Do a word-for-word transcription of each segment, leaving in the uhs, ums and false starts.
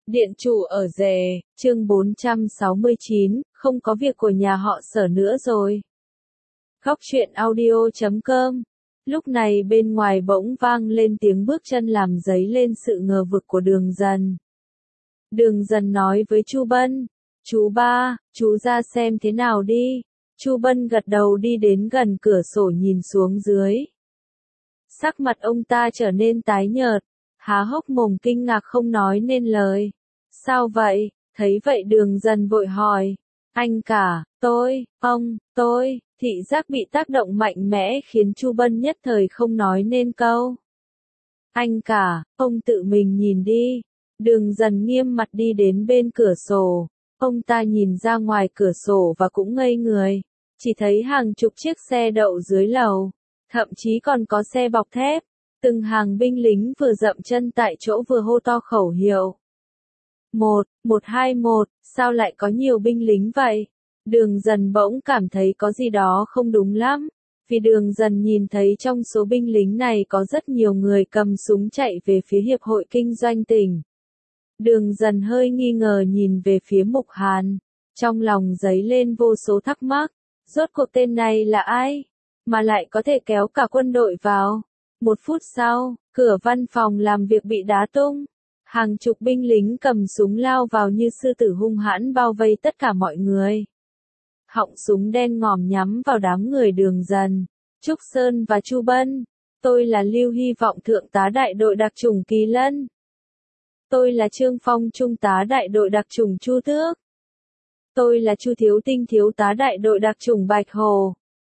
Điện chủ ở rể, chương bốn trăm sáu mươi chín, không có việc của nhà họ Sở nữa rồi. Góc truyện audio chấm com. Lúc này bên ngoài bỗng vang lên tiếng bước chân làm dấy lên sự ngờ vực của Đường Dần. Đường Dần nói với Chu Bân, chú ba, chú ra xem thế nào đi. Chu Bân gật đầu đi đến gần cửa sổ nhìn xuống dưới. Sắc mặt ông ta trở nên tái nhợt, há hốc mồm kinh ngạc không nói nên lời. Sao vậy? Thấy vậy Đường Dần vội hỏi. Anh cả, tôi, ông, tôi, thị giác bị tác động mạnh mẽ khiến Chu Bân nhất thời không nói nên câu. Anh cả, ông tự mình nhìn đi. Đường Dần nghiêm mặt đi đến bên cửa sổ. Ông ta nhìn ra ngoài cửa sổ và cũng ngây người. Chỉ thấy hàng chục chiếc xe đậu dưới lầu. Thậm chí còn có xe bọc thép. Từng hàng binh lính vừa dậm chân tại chỗ vừa hô to khẩu hiệu. Một, một hai một, sao lại có nhiều binh lính vậy? Đường Dần bỗng cảm thấy có gì đó không đúng lắm. Vì Đường Dần nhìn thấy trong số binh lính này có rất nhiều người cầm súng chạy về phía Hiệp hội Kinh doanh tỉnh. Đường Dần hơi nghi ngờ nhìn về phía Mục Hàn. Trong lòng dấy lên vô số thắc mắc. Rốt cuộc tên này là ai? Mà lại có thể kéo cả quân đội vào. Một phút sau, cửa văn phòng làm việc bị đá tung. Hàng chục binh lính cầm súng lao vào như sư tử hung hãn bao vây tất cả mọi người. Họng súng đen ngòm nhắm vào đám người Đường Dần, Trúc Sơn và Chu Bân. Tôi là Lưu Hy Vọng Thượng tá đại đội đặc chủng Kỳ Lân. Tôi là Trương Phong Trung tá đại đội đặc chủng Chu Tước. Tôi là Chu Thiếu Tinh thiếu tá đại đội đặc chủng Bạch Hồ.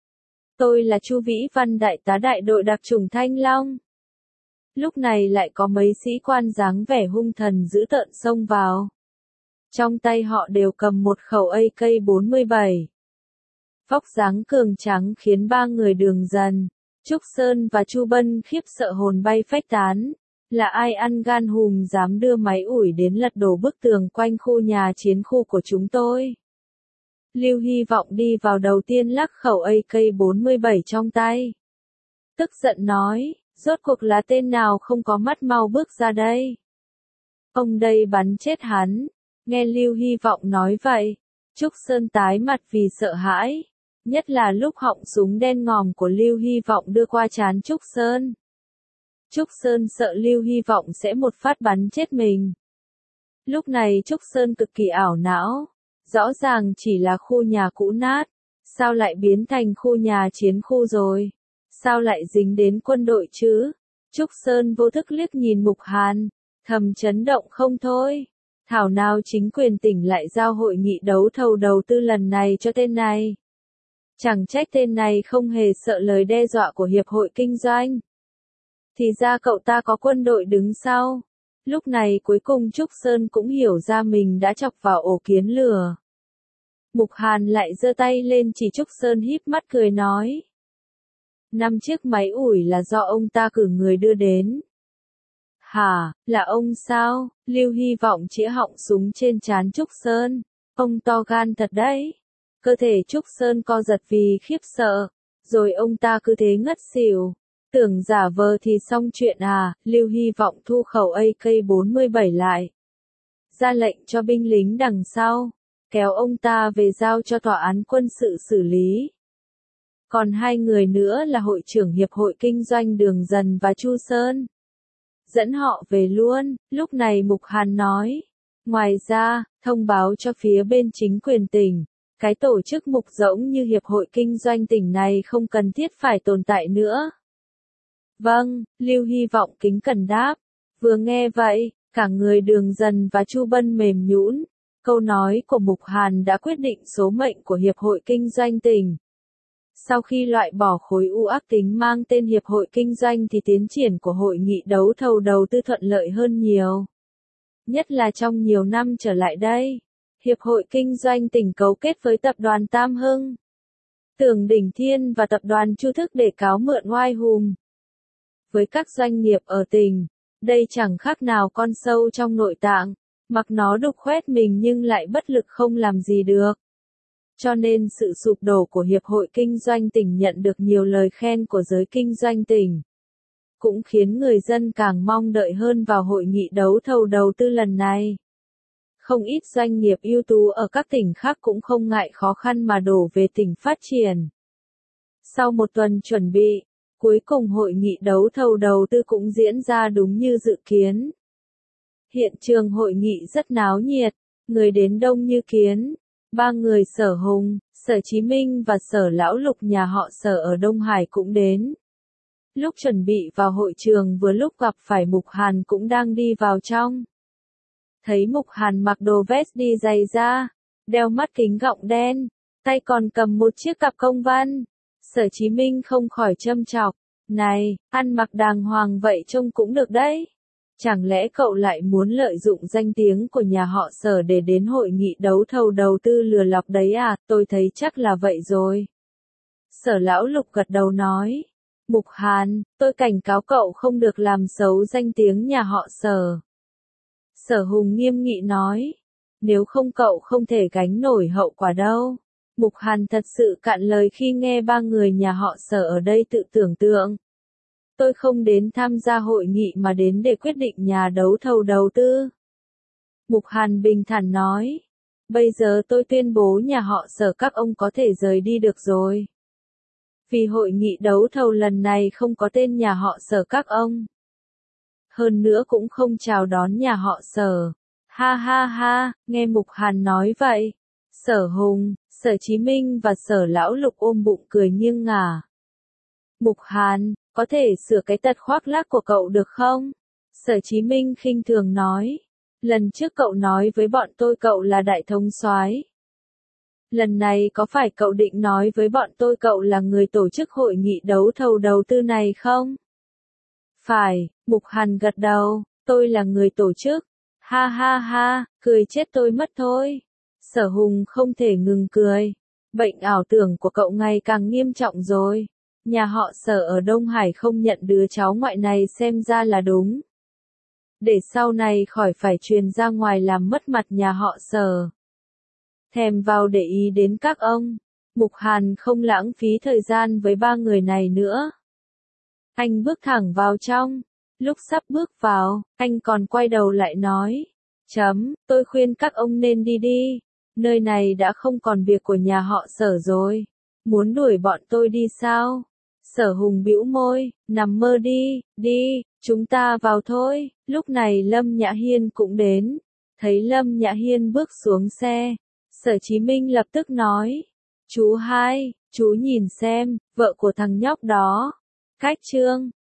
Tôi là Chu Vĩ Văn đại tá đại đội đặc chủng Thanh Long. Lúc này lại có mấy sĩ quan dáng vẻ hung thần dữ tợn xông vào. Trong tay họ đều cầm một khẩu A K bốn mươi bảy. Vóc dáng cường tráng khiến ba người Đường Dần, Trúc Sơn và Chu Bân khiếp sợ hồn bay phách tán. Là ai ăn gan hùm dám đưa máy ủi đến lật đổ bức tường quanh khu nhà chiến khu của chúng tôi? Lưu Hy Vọng đi vào đầu tiên lắc khẩu A K bốn mươi bảy trong tay. Tức giận nói. Rốt cuộc là tên nào không có mắt mau bước ra đây. Ông đây bắn chết hắn. Nghe Lưu Hy Vọng nói vậy, Trúc Sơn tái mặt vì sợ hãi. Nhất là lúc họng súng đen ngòm của Lưu Hy Vọng đưa qua trán Trúc Sơn. Trúc Sơn sợ Lưu Hy Vọng sẽ một phát bắn chết mình. Lúc này Trúc Sơn cực kỳ ảo não. Rõ ràng chỉ là khu nhà cũ nát. Sao lại biến thành khu nhà chiến khu rồi? Sao lại dính đến quân đội chứ? Trúc Sơn vô thức liếc nhìn Mục Hàn, thầm chấn động không thôi. Thảo nào chính quyền tỉnh lại giao hội nghị đấu thầu đầu tư lần này cho tên này. Chẳng trách tên này không hề sợ lời đe dọa của Hiệp hội Kinh doanh. Thì ra cậu ta có quân đội đứng sau. Lúc này cuối cùng Trúc Sơn cũng hiểu ra mình đã chọc vào ổ kiến lửa. Mục Hàn lại giơ tay lên chỉ Trúc Sơn híp mắt cười nói. Năm chiếc máy ủi là do ông ta cử người đưa đến. Hả, là ông sao? Lưu Hy Vọng chĩa họng súng trên trán Trúc Sơn. Ông to gan thật đấy. Cơ thể Trúc Sơn co giật vì khiếp sợ. Rồi ông ta cứ thế ngất xỉu. Tưởng giả vờ thì xong chuyện à? Lưu Hy Vọng thu khẩu A K bốn mươi bảy lại. Ra lệnh cho binh lính đằng sau. Kéo ông ta về giao cho tòa án quân sự xử lý. Còn hai người nữa là hội trưởng Hiệp hội Kinh doanh Đường Dần và Chu Sơn. Dẫn họ về luôn, lúc này Mục Hàn nói. Ngoài ra, thông báo cho phía bên chính quyền tỉnh, cái tổ chức mục rỗng như Hiệp hội Kinh doanh tỉnh này không cần thiết phải tồn tại nữa. Vâng, Lưu Hy Vọng kính cẩn đáp. Vừa nghe vậy, cả người Đường Dần và Chu Bân mềm nhũn. Câu nói của Mục Hàn đã quyết định số mệnh của Hiệp hội Kinh doanh tỉnh. Sau khi loại bỏ khối u ác tính mang tên Hiệp hội Kinh doanh thì tiến triển của hội nghị đấu thầu đầu tư thuận lợi hơn nhiều. Nhất là trong nhiều năm trở lại đây, Hiệp hội Kinh doanh tỉnh cấu kết với tập đoàn Tam Hưng, Tưởng Đỉnh Thiên và tập đoàn Chu Thức để cáo mượn oai hùng. Với các doanh nghiệp ở tỉnh, đây chẳng khác nào con sâu trong nội tạng, mặc nó đục khoét mình nhưng lại bất lực không làm gì được. Cho nên sự sụp đổ của Hiệp hội Kinh doanh tỉnh nhận được nhiều lời khen của giới kinh doanh tỉnh. Cũng khiến người dân càng mong đợi hơn vào hội nghị đấu thầu đầu tư lần này. Không ít doanh nghiệp ưu tú ở các tỉnh khác cũng không ngại khó khăn mà đổ về tỉnh phát triển. Sau một tuần chuẩn bị, cuối cùng hội nghị đấu thầu đầu tư cũng diễn ra đúng như dự kiến. Hiện trường hội nghị rất náo nhiệt, người đến đông như kiến. Ba người Sở Hùng, Sở Chí Minh và Sở Lão Lục nhà họ Sở ở Đông Hải cũng đến. Lúc chuẩn bị vào hội trường vừa lúc gặp phải Mục Hàn cũng đang đi vào trong. Thấy Mục Hàn mặc đồ vest đi giày da, đeo mắt kính gọng đen, tay còn cầm một chiếc cặp công văn. Sở Chí Minh không khỏi châm chọc, này, ăn mặc đàng hoàng vậy trông cũng được đấy. Chẳng lẽ cậu lại muốn lợi dụng danh tiếng của nhà họ Sở để đến hội nghị đấu thầu đầu tư lừa lọc đấy à, tôi thấy chắc là vậy rồi. Sở Lão Lục gật đầu nói, Mục Hàn, tôi cảnh cáo cậu không được làm xấu danh tiếng nhà họ Sở. Sở Hùng nghiêm nghị nói, nếu không cậu không thể gánh nổi hậu quả đâu. Mục Hàn thật sự cạn lời khi nghe ba người nhà họ Sở ở đây tự tưởng tượng. Tôi không đến tham gia hội nghị mà đến để quyết định nhà đấu thầu đầu tư. Mục Hàn bình thản nói, bây giờ tôi tuyên bố nhà họ Sở các ông có thể rời đi được rồi. Vì hội nghị đấu thầu lần này không có tên nhà họ Sở các ông. Hơn nữa cũng không chào đón nhà họ Sở. Ha ha ha, nghe Mục Hàn nói vậy. Sở Hùng, Sở Chí Minh và Sở Lão Lục ôm bụng cười nghiêng ngả. Mục Hàn, có thể sửa cái tật khoác lác của cậu được không? Sở Chí Minh khinh thường nói. Lần trước cậu nói với bọn tôi cậu là đại thống soái. Lần này có phải cậu định nói với bọn tôi cậu là người tổ chức hội nghị đấu thầu đầu tư này không? Phải, Mục Hàn gật đầu, tôi là người tổ chức. Ha ha ha, cười chết tôi mất thôi. Sở Hùng không thể ngừng cười. Bệnh ảo tưởng của cậu ngày càng nghiêm trọng rồi. Nhà họ Sở ở Đông Hải không nhận đứa cháu ngoại này xem ra là đúng. Để sau này khỏi phải truyền ra ngoài làm mất mặt nhà họ Sở. Thèm vào để ý đến các ông. Mục Hàn không lãng phí thời gian với ba người này nữa. Anh bước thẳng vào trong. Lúc sắp bước vào, anh còn quay đầu lại nói. Chấm, tôi khuyên các ông nên đi đi. Nơi này đã không còn việc của nhà họ Sở rồi. Muốn đuổi bọn tôi đi sao? Sở Hùng bĩu môi, nằm mơ đi, đi, chúng ta vào thôi. Lúc này Lâm Nhã Hiên cũng đến. Thấy Lâm Nhã Hiên bước xuống xe, Sở Chí Minh lập tức nói. Chú hai, chú nhìn xem, vợ của thằng nhóc đó. Cách trương,